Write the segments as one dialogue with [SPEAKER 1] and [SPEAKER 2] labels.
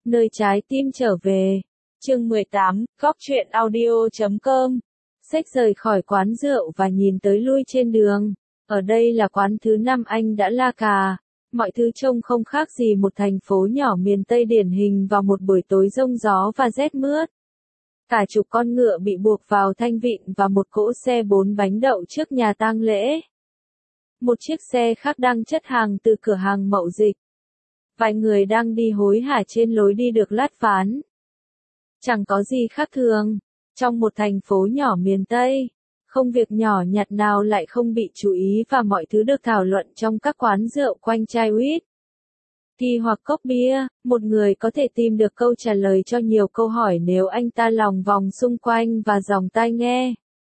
[SPEAKER 1] nơi trái tim trở về. Chương 18, Góc truyện audio.com. Sách rời khỏi quán rượu và nhìn tới lui trên đường. Ở đây là quán thứ 5 anh đã la cà. Mọi thứ trông không khác gì một thành phố nhỏ miền Tây điển hình vào một buổi tối giông gió và rét mướt. Cả chục con ngựa bị buộc vào thanh vịn và một cỗ xe 4 bánh đậu trước nhà tang lễ. Một chiếc xe khác đang chất hàng từ cửa hàng mậu dịch. Vài người đang đi hối hả trên lối đi được lát ván. Chẳng có gì khác thường. Trong một thành phố nhỏ miền Tây, không việc nhỏ nhặt nào lại không bị chú ý và mọi thứ được thảo luận trong các quán rượu quanh chai huýt. Thì hoặc cốc bia, một người có thể tìm được câu trả lời cho nhiều câu hỏi nếu anh ta lòng vòng xung quanh và dòng tai nghe.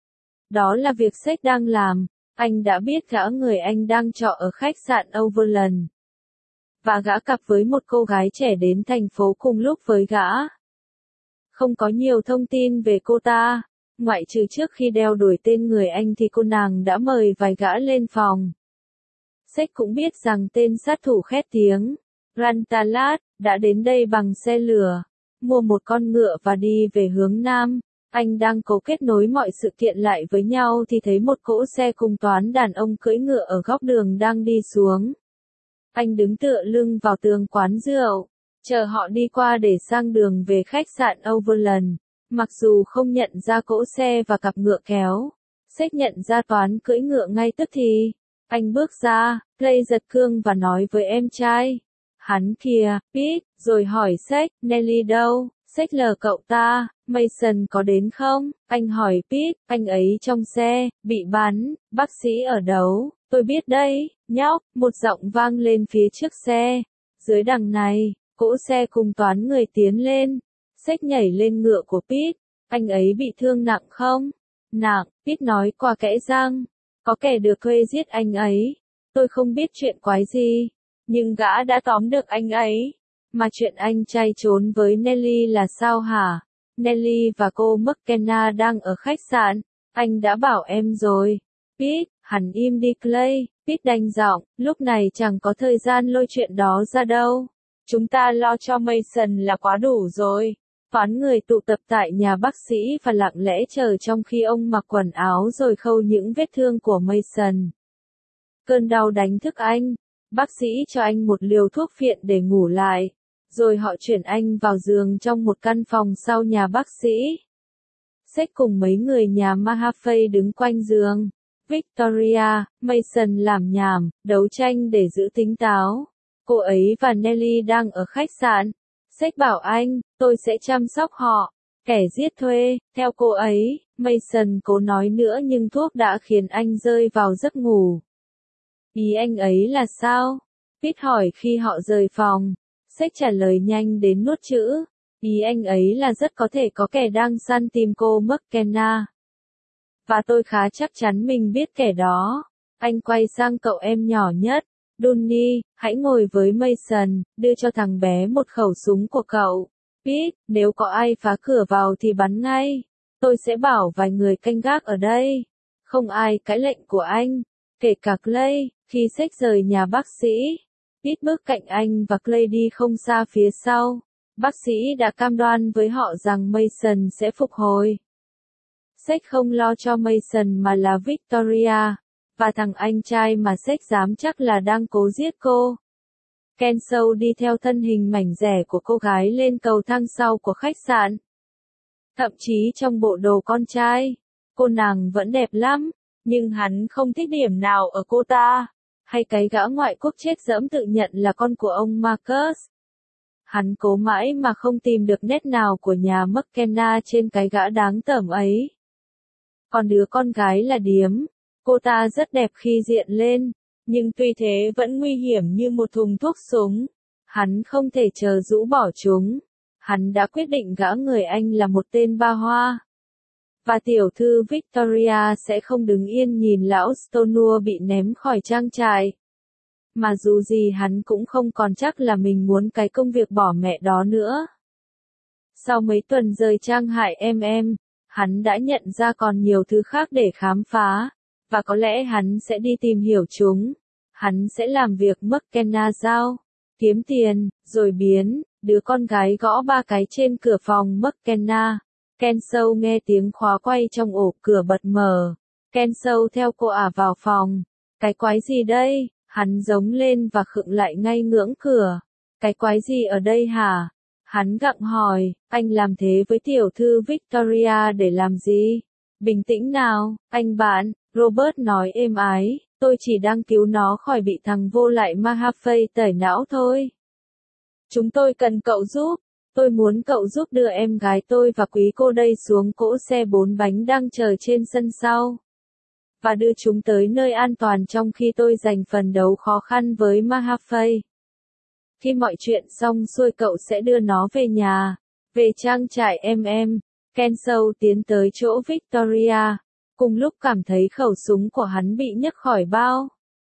[SPEAKER 1] Đó là việc Seth đang làm. Anh đã biết gã người anh đang trọ ở khách sạn Overland. Và gã cặp với một cô gái trẻ đến thành phố cùng lúc với gã. Không có nhiều thông tin về cô ta, ngoại trừ trước khi đeo đuổi tên người anh thì cô nàng đã mời vài gã lên phòng. Seth cũng biết rằng tên sát thủ khét tiếng, Rantalat, đã đến đây bằng xe lửa, mua một con ngựa và đi về hướng Nam. Anh đang cố kết nối mọi sự kiện lại với nhau thì thấy một cỗ xe cùng toán đàn ông cưỡi ngựa ở góc đường đang đi xuống. Anh đứng tựa lưng vào tường quán rượu, chờ họ đi qua để sang đường về khách sạn Overland. Mặc dù không nhận ra cỗ xe và cặp ngựa kéo, Seth nhận ra toán cưỡi ngựa ngay tức thì. Anh bước ra, Clay giật cương và nói với em trai. Hắn kìa, Pete, rồi hỏi Seth, Nelly đâu? Seth lờ cậu ta, Mason có đến không? Anh hỏi Pete, anh ấy trong xe, bị bắn, bác sĩ ở đâu? Tôi biết đấy, nhóc, một giọng vang lên phía trước xe. Dưới đằng này, cỗ xe cùng toán người tiến lên. Seth nhảy lên ngựa của Pete, anh ấy bị thương nặng không? Nặng, Pete nói qua kẽ răng. Có kẻ được thuê giết anh ấy. Tôi không biết chuyện quái gì, nhưng gã đã tóm được anh ấy. Mà chuyện anh trai trốn với Nelly là sao hả? Nelly và cô McKenna đang ở khách sạn. Anh đã bảo em rồi. Pete, hẳn im đi Clay. Pete đanh giọng, lúc này chẳng có thời gian lôi chuyện đó ra đâu. Chúng ta lo cho Mason là quá đủ rồi. Toán người tụ tập tại nhà bác sĩ và lặng lẽ chờ trong khi ông mặc quần áo rồi khâu những vết thương của Mason. Cơn đau đánh thức anh. Bác sĩ cho anh một liều thuốc phiện để ngủ lại. Rồi họ chuyển anh vào giường trong một căn phòng sau nhà bác sĩ. Seth cùng mấy người nhà Mahaffey đứng quanh giường. Victoria, Mason làm nhảm, đấu tranh để giữ tỉnh táo. Cô ấy và Nelly đang ở khách sạn. Seth bảo anh, tôi sẽ chăm sóc họ. Kẻ giết thuê, theo cô ấy, Mason cố nói nữa nhưng thuốc đã khiến anh rơi vào giấc ngủ. Ý anh ấy là sao? Pete hỏi khi họ rời phòng. Seth trả lời nhanh đến nuốt chữ. Ý anh ấy là rất có thể có kẻ đang săn tìm cô McKenna. Và tôi khá chắc chắn mình biết kẻ đó. Anh quay sang cậu em nhỏ nhất. Donnie, hãy ngồi với Mason, đưa cho thằng bé một khẩu súng của cậu. Pete, nếu có ai phá cửa vào thì bắn ngay. Tôi sẽ bảo vài người canh gác ở đây. Không ai cãi lệnh của anh, kể cả Clay. Khi Seth rời nhà bác sĩ, Pete bước cạnh anh và Clay đi không xa phía sau. Bác sĩ đã cam đoan với họ rằng Mason sẽ phục hồi. Seth không lo cho Mason mà là Victoria, và thằng anh trai mà Seth dám chắc là đang cố giết cô. Kenso đi theo thân hình mảnh dẻ của cô gái lên cầu thang sau của khách sạn. Thậm chí trong bộ đồ con trai, cô nàng vẫn đẹp lắm, nhưng hắn không thích điểm nào ở cô ta, hay cái gã ngoại quốc chết dẫm tự nhận là con của ông Marcus. Hắn cố mãi mà không tìm được nét nào của nhà McKenna trên cái gã đáng tởm ấy. Còn đứa con gái là điếm, cô ta rất đẹp khi diện lên, nhưng tuy thế vẫn nguy hiểm như một thùng thuốc súng. Hắn không thể chờ rũ bỏ chúng. Hắn đã quyết định gã người anh là một tên ba hoa. Và tiểu thư Victoria sẽ không đứng yên nhìn lão Stonewall bị ném khỏi trang trại. Mà dù gì hắn cũng không còn chắc là mình muốn cái công việc bỏ mẹ đó nữa. Sau mấy tuần rời trang hại em, hắn đã nhận ra còn nhiều thứ khác để khám phá, và có lẽ hắn sẽ đi tìm hiểu chúng. Hắn sẽ làm việc McKenna giao, kiếm tiền, rồi biến Đứa con gái gõ 3 cái trên cửa phòng McKenna. Kensou nghe tiếng khóa quay trong ổ cửa bật mở. Kensou theo cô ả vào phòng. Cái quái gì đây? Hắn giống lên và khựng lại ngay ngưỡng cửa. Cái quái gì ở đây hả? Hắn gặng hỏi, anh làm thế với tiểu thư Victoria để làm gì? Bình tĩnh nào, anh bạn, Robert nói êm ái, tôi chỉ đang cứu nó khỏi bị thằng vô lại Mahaffey tẩy não thôi. Chúng tôi cần cậu giúp. Tôi muốn cậu giúp đưa em gái tôi và quý cô đây xuống cỗ xe 4 bánh đang chờ trên sân sau. Và đưa chúng tới nơi an toàn trong khi tôi giành phần đấu khó khăn với Mahaffey. Khi mọi chuyện xong xuôi cậu sẽ đưa nó về nhà, về trang trại em. Kensou tiến tới chỗ Victoria, cùng lúc cảm thấy khẩu súng của hắn bị nhấc khỏi bao.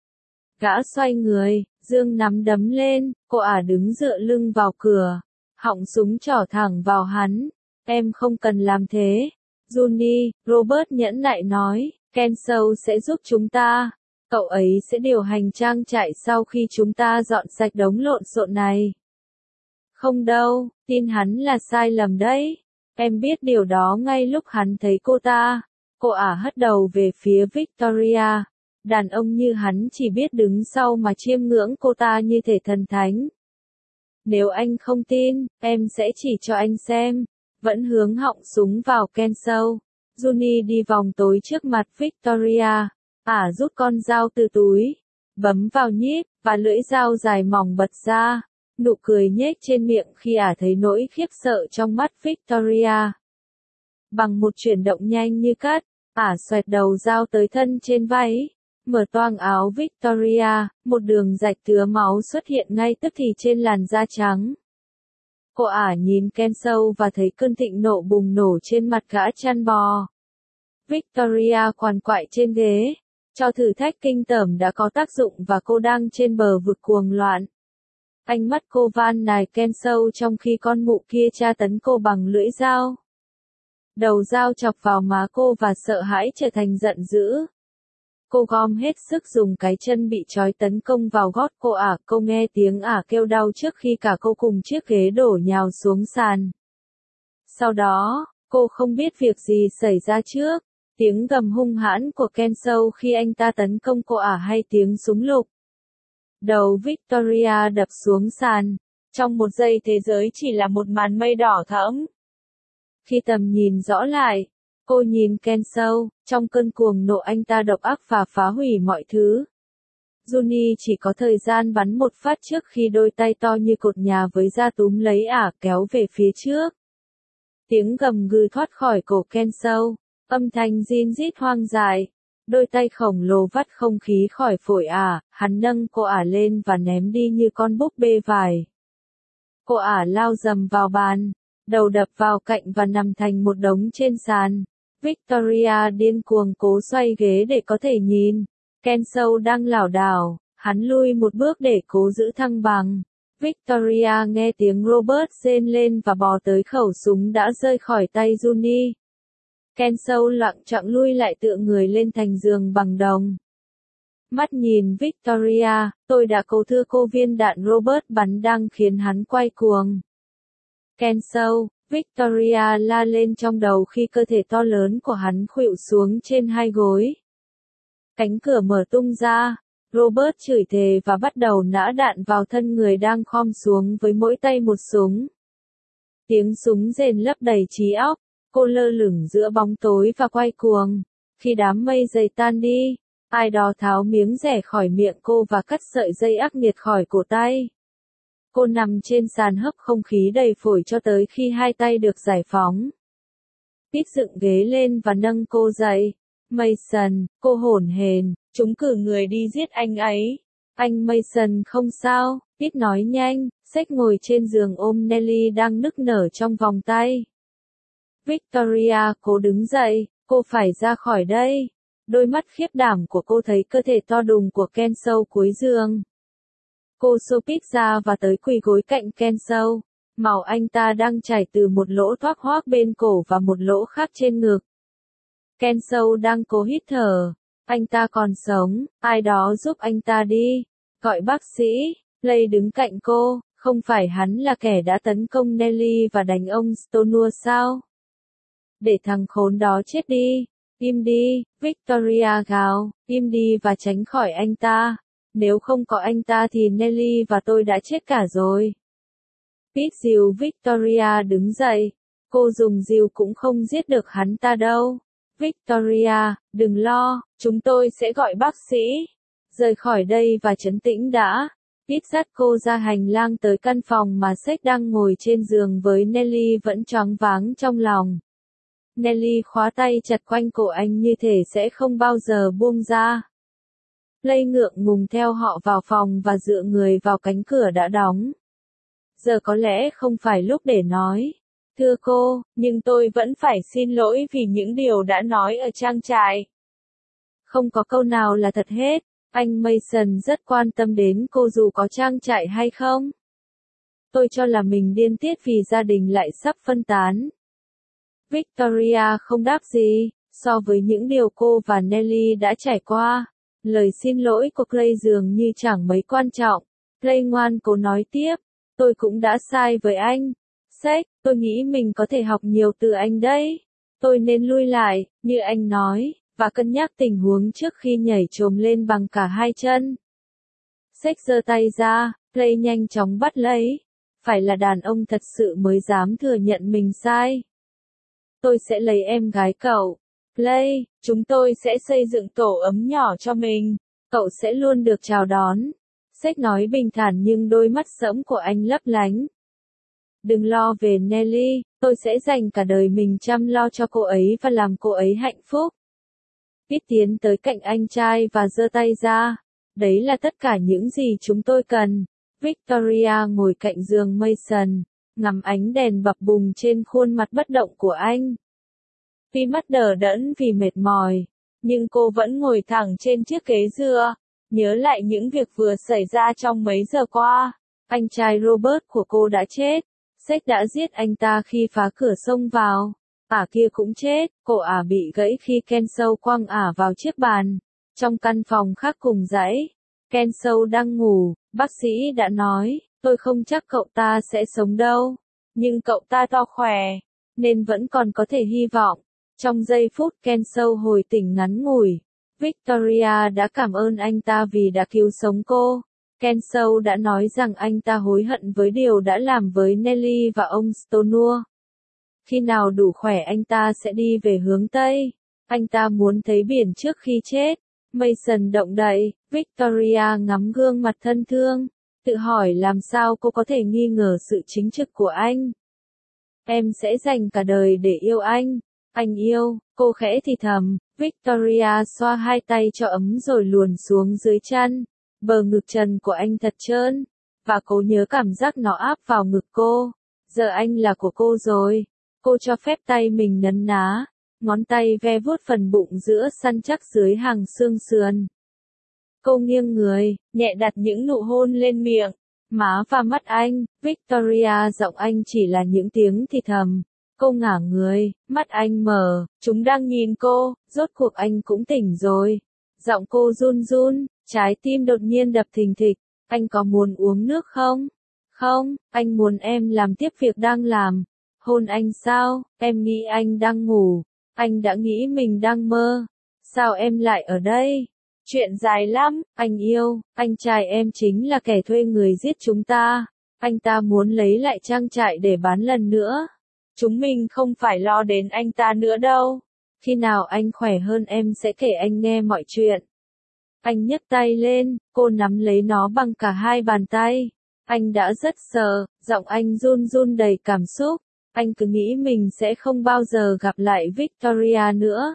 [SPEAKER 1] Gã xoay người, giương nắm đấm lên, cô ả đứng dựa lưng vào cửa, họng súng trỏ thẳng vào hắn. Em không cần làm thế. Juni, Robert nhẫn nại nói, Kensou sẽ giúp chúng ta. Cậu ấy sẽ điều hành trang trại sau khi chúng ta dọn sạch đống lộn xộn này. Không đâu, tin hắn là sai lầm đấy. Em biết điều đó ngay lúc hắn thấy cô ta. Cô ả hất đầu về phía Victoria. Đàn ông như hắn chỉ biết đứng sau mà chiêm ngưỡng cô ta như thể thần thánh. Nếu anh không tin, em sẽ chỉ cho anh xem. Vẫn hướng họng súng vào Kensou. Juni đi vòng tối trước mặt Victoria. Ả rút con dao từ túi, bấm vào nhíp, và lưỡi dao dài mỏng bật ra. Nụ cười nhếch trên miệng khi ả thấy nỗi khiếp sợ trong mắt Victoria. Bằng một chuyển động nhanh như cắt, ả xoẹt đầu dao tới thân trên váy, mở toang áo Victoria, một đường rạch thứa máu xuất hiện ngay tức thì trên làn da trắng. Cô ả nhìn Kensou và thấy cơn thịnh nộ bùng nổ trên mặt gã chăn bò. Victoria quằn quại trên ghế. Cho thử thách kinh tởm đã có tác dụng và cô đang trên bờ vực cuồng loạn. Ánh mắt cô van nài Kensou trong khi con mụ kia tra tấn cô bằng lưỡi dao. Đầu dao chọc vào má cô và sợ hãi trở thành giận dữ. Cô gom hết sức dùng cái chân bị trói tấn công vào gót cô ả. Cô nghe tiếng ả kêu đau trước khi cả cô cùng chiếc ghế đổ nhào xuống sàn. Sau đó, cô không biết việc gì xảy ra trước. Tiếng gầm hung hãn của Kensou khi anh ta tấn công cô ả hay tiếng súng lục. Đầu Victoria đập xuống sàn. Trong một giây thế giới chỉ là một màn mây đỏ thẫm. Khi tầm nhìn rõ lại, cô nhìn Kensou, trong cơn cuồng nộ anh ta độc ác và phá hủy mọi thứ. Juni chỉ có thời gian bắn một phát trước khi đôi tay to như cột nhà với da túm lấy ả kéo về phía trước. Tiếng gầm gừ thoát khỏi cổ Kensou. Âm thanh rin rít hoang dại, đôi tay khổng lồ vắt không khí khỏi phổi ả, hắn nâng cô ả lên và ném đi như con búp bê vải. Cô ả lao dầm vào bàn, đầu đập vào cạnh và nằm thành một đống trên sàn. Victoria điên cuồng cố xoay ghế để có thể nhìn. Kensou đang lảo đảo, hắn lui một bước để cố giữ thăng bằng. Victoria nghe tiếng Robert rên lên và bò tới khẩu súng đã rơi khỏi tay Juni. Kensou lặng choạng lui lại tựa người lên thành giường bằng đồng. Mắt nhìn Victoria, tôi đã cố thưa cô viên đạn Robert bắn đang khiến hắn quay cuồng. Kensou, Victoria la lên trong đầu khi cơ thể to lớn của hắn khuỵu xuống trên hai gối. Cánh cửa mở tung ra, Robert chửi thề và bắt đầu nã đạn vào thân người đang khom xuống với mỗi tay một súng. Tiếng súng rền lấp đầy trí óc. Cô lơ lửng giữa bóng tối và quay cuồng. Khi đám mây dày tan đi, ai đó tháo miếng rẻ khỏi miệng cô và cắt sợi dây ác nghiệt khỏi cổ tay. Cô nằm trên sàn hấp không khí đầy phổi cho tới khi hai tay được giải phóng. Pete dựng ghế lên và nâng cô dậy. Mason, cô hổn hển, chúng cử người đi giết anh ấy. Anh Mason không sao, Pete nói nhanh, xách ngồi trên giường ôm Nelly đang nức nở trong vòng tay. Victoria cố đứng dậy, cô phải ra khỏi đây. Đôi mắt khiếp đảm của cô thấy cơ thể to đùng của Kensou cuối giường. Cô xô Pete ra và tới quỳ gối cạnh Kensou. Máu anh ta đang chảy từ một lỗ thoát hoác bên cổ và một lỗ khác trên ngực. Kensou đang cố hít thở. Anh ta còn sống, ai đó giúp anh ta đi. Gọi bác sĩ. Lay đứng cạnh cô, Không phải hắn là kẻ đã tấn công Nelly và đánh ông Stonewall sao? Để thằng khốn đó chết đi. Im đi, Victoria gào, im đi và tránh khỏi anh ta. Nếu không có anh ta thì Nelly và tôi đã chết cả rồi. Pete dìu Victoria đứng dậy. Cô dùng dìu cũng không giết được hắn ta đâu. Victoria, đừng lo, chúng tôi sẽ gọi bác sĩ. Rời khỏi đây và trấn tĩnh đã. Pete dắt cô ra hành lang tới căn phòng mà Seth đang ngồi trên giường với Nelly vẫn choáng váng trong lòng. Nelly khóa tay chặt quanh cổ anh như thể sẽ không bao giờ buông ra. Play ngượng ngùng theo họ vào phòng và dựa người vào cánh cửa đã đóng. Giờ có lẽ không phải lúc để nói. Thưa cô, nhưng tôi vẫn phải xin lỗi vì những điều đã nói ở trang trại. Không có câu nào là thật hết. Anh Mason rất quan tâm đến cô dù có trang trại hay không. Tôi cho là mình điên tiết vì gia đình lại sắp phân tán. Victoria không đáp gì, so với những điều cô và Nelly đã trải qua. Lời xin lỗi của Clay dường như chẳng mấy quan trọng. Clay ngoan cố nói tiếp, tôi cũng đã sai với anh. Seth, tôi nghĩ mình có thể học nhiều từ anh đấy. Tôi nên lui lại, như anh nói, và cân nhắc tình huống trước khi nhảy chồm lên bằng cả hai chân. Seth giơ tay ra, Clay nhanh chóng bắt lấy. Phải là đàn ông thật sự mới dám thừa nhận mình sai. Tôi sẽ lấy em gái cậu. Clay, chúng tôi sẽ xây dựng tổ ấm nhỏ cho mình. Cậu sẽ luôn được chào đón. Seth nói bình thản nhưng đôi mắt sẫm của anh lấp lánh. Đừng lo về Nelly, tôi sẽ dành cả đời mình chăm lo cho cô ấy và làm cô ấy hạnh phúc. Pete tiến tới cạnh anh trai và giơ tay ra. Đấy là tất cả những gì chúng tôi cần. Victoria ngồi cạnh giường Mason, ngắm ánh đèn bập bùng trên khuôn mặt bất động của anh. Tuy mắt đờ đẫn vì mệt mỏi, nhưng cô vẫn ngồi thẳng trên chiếc ghế dựa, nhớ lại những việc vừa xảy ra trong mấy giờ qua. Anh trai Robert của cô đã chết. Seth đã giết anh ta khi phá cửa xông vào. Ả kia cũng chết, cổ ả bị gãy khi Kenso quăng ả vào chiếc bàn. Trong căn phòng khác cùng dãy, Kenso đang ngủ, bác sĩ đã nói, tôi không chắc cậu ta sẽ sống đâu. Nhưng cậu ta to khỏe, nên vẫn còn có thể hy vọng. Trong giây phút Kenso hồi tỉnh ngắn ngủi, Victoria đã cảm ơn anh ta vì đã cứu sống cô. Kenso đã nói rằng anh ta hối hận với điều đã làm với Nelly và ông Stonewall. Khi nào đủ khỏe anh ta sẽ đi về hướng Tây. Anh ta muốn thấy biển trước khi chết. Mason động đậy, Victoria ngắm gương mặt thân thương, tự hỏi làm sao cô có thể nghi ngờ sự chính trực của anh. Em sẽ dành cả đời để yêu anh. Anh yêu, cô khẽ thì thầm. Victoria xoa hai tay cho ấm rồi luồn xuống dưới chân. Bờ ngực trần của anh thật trơn, và cô nhớ cảm giác nó áp vào ngực cô. Giờ anh là của cô rồi. Cô cho phép tay mình nấn ná, ngón tay ve vuốt phần bụng giữa săn chắc dưới hàng xương sườn. Cô nghiêng người, nhẹ đặt những nụ hôn lên miệng, má và mắt anh. Victoria giọng anh chỉ là những tiếng thì thầm. Cô ngả người, mắt anh mở, chúng đang nhìn cô, rốt cuộc anh cũng tỉnh rồi. Giọng cô run run, trái tim đột nhiên đập thình thịch. Anh có muốn uống nước không? Không, anh muốn em làm tiếp việc đang làm. Hôn anh sao? Em nghĩ anh đang ngủ. Anh đã nghĩ mình đang mơ. Sao em lại ở đây? Chuyện dài lắm, anh yêu, anh trai em chính là kẻ thuê người giết chúng ta. Anh ta muốn lấy lại trang trại để bán lần nữa. Chúng mình không phải lo đến anh ta nữa đâu. Khi nào anh khỏe hơn em sẽ kể anh nghe mọi chuyện. Anh nhấc tay lên, cô nắm lấy nó bằng cả hai bàn tay. Anh đã rất sợ, giọng anh run run đầy cảm xúc. Anh cứ nghĩ mình sẽ không bao giờ gặp lại Victoria nữa.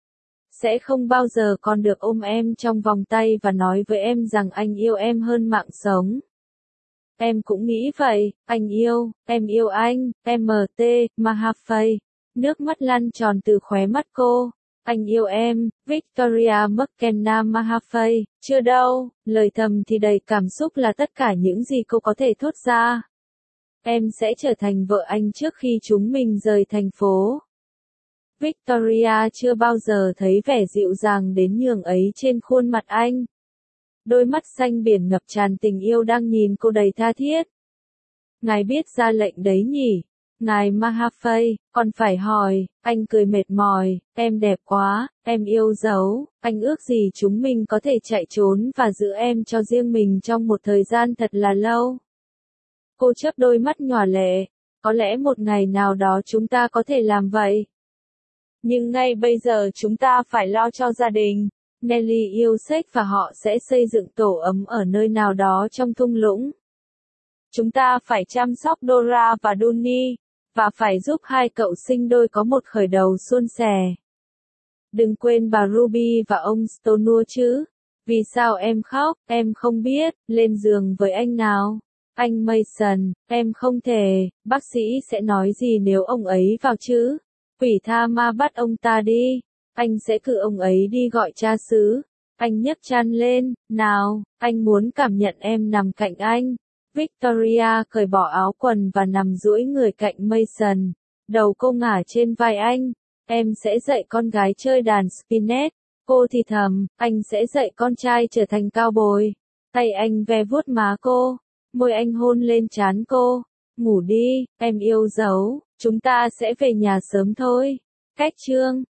[SPEAKER 1] Sẽ không bao giờ còn được ôm em trong vòng tay và nói với em rằng anh yêu em hơn mạng sống. Em cũng nghĩ vậy, anh yêu, em yêu anh, M.T. Mahaffey. Nước mắt lăn tròn từ khóe mắt cô. Anh yêu em, Victoria McKenna Mahaffey. Chưa đâu, lời thầm thì đầy cảm xúc là tất cả những gì cô có thể thốt ra. Em sẽ trở thành vợ anh trước khi chúng mình rời thành phố. Victoria chưa bao giờ thấy vẻ dịu dàng đến nhường ấy trên khuôn mặt anh. Đôi mắt xanh biển ngập tràn tình yêu đang nhìn cô đầy tha thiết. Ngài biết ra lệnh đấy nhỉ? Ngài Mahafay, còn phải hỏi, anh cười mệt mỏi, em đẹp quá, em yêu dấu, anh ước gì chúng mình có thể chạy trốn và giữ em cho riêng mình trong một thời gian thật là lâu. Cô chớp đôi mắt nhòa lệ, có lẽ một ngày nào đó chúng ta có thể làm vậy. Nhưng ngay bây giờ chúng ta phải lo cho gia đình. Nelly yêu Seth và họ sẽ xây dựng tổ ấm ở nơi nào đó trong thung lũng. Chúng ta phải chăm sóc Dora và Dooney, và phải giúp hai cậu sinh đôi có một khởi đầu suôn sẻ. Đừng quên bà Ruby và ông Stonewall chứ. Vì sao em khóc, em không biết, lên giường với anh nào. Anh Mason, em không thể, bác sĩ sẽ nói gì nếu ông ấy vào chứ? Quỷ tha ma bắt ông ta đi. Anh sẽ cử ông ấy đi gọi cha xứ. Anh nhấc chăn lên, nào, anh muốn cảm nhận em nằm cạnh anh. Victoria cởi bỏ áo quần và nằm duỗi người cạnh Mason. Đầu cô ngả trên vai anh. Em sẽ dạy con gái chơi đàn spinet. Cô thì thầm, anh sẽ dạy con trai trở thành cao bồi. Tay anh ve vuốt má cô. Môi anh hôn lên trán cô. Ngủ đi, em yêu dấu, chúng ta sẽ về nhà sớm thôi. Cách chương